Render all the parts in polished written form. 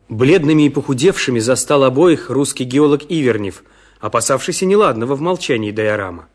Бледными и похудевшими застал обоих русский геолог Ивернев, опасавшийся неладного в молчании Дайорама.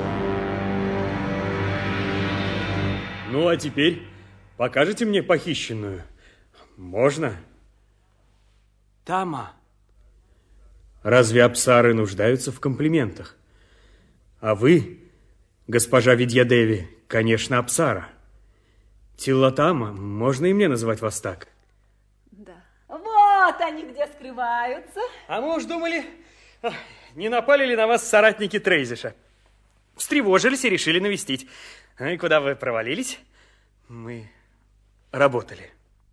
Ну, а теперь покажете мне похищенную? Можно? Тама. Разве апсары нуждаются в комплиментах? А вы, госпожа Видьядеви, конечно, апсара. Тиллатама, можно и мне называть вас так? Да. Вот они где скрываются. А мы уж думали, не напали ли на вас соратники Трейзиша. Встревожились и решили навестить. И куда вы провалились? Мы работали.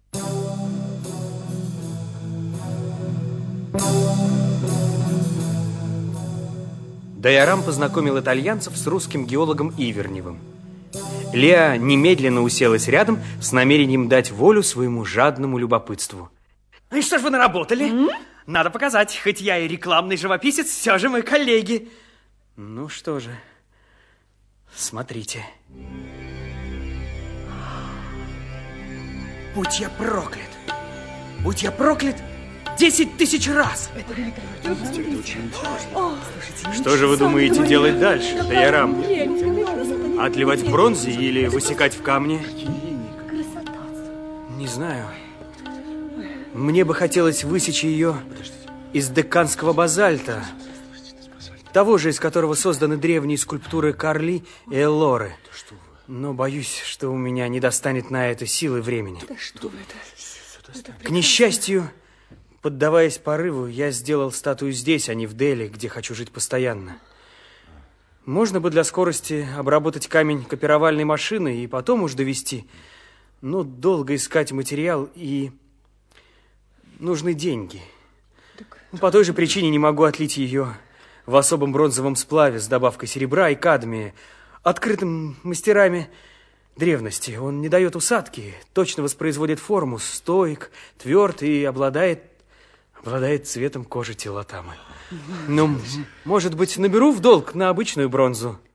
Дайорам познакомил итальянцев с русским геологом Иверневым. Леа немедленно уселась рядом с намерением дать волю своему жадному любопытству. И что ж вы наработали? Надо показать, хоть я и рекламный живописец, все же мы коллеги. Ну что же, смотрите. Будь я проклят! Будь я проклят 10 тысяч раз! Что же вы думаете делать дальше, Дайорам? Отливать в бронзе или высекать в камне? Не знаю. Мне бы хотелось высечь ее из декканского базальта, того же, из которого созданы древние скульптуры Карли и Эллоры. Но боюсь, что у меня не достанет на это силы и времени. К несчастью, поддаваясь порыву, я сделал статую здесь, а не в Дели, где хочу жить постоянно. Можно бы для скорости обработать камень копировальной машиной и потом уж довести. Но долго искать материал и нужны деньги. По той же причине не могу отлить ее в особом бронзовом сплаве с добавкой серебра и кадмия, открытым мастерами древности. Он не дает усадки, точно воспроизводит форму, стойк, тверд и обладает цветом кожи Тиллатамы. Ну, может быть, наберу в долг на обычную бронзу.